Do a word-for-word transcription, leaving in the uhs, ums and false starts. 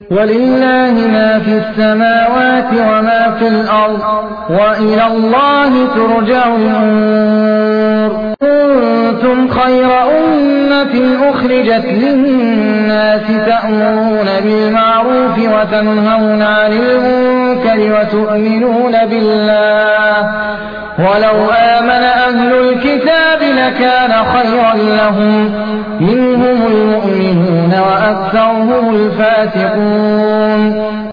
ولله ما في السماوات وما في الأرض وإلى الله ترجع الأمور. كنتم خير أمة أخرجت للناس تأمرون بالمعروف وتنهون عن المنكر وتؤمنون بالله. ولو آمن أهل الكتاب لكان خيرا لهم، منهم المؤمنون وأكثرهم الفاسقون.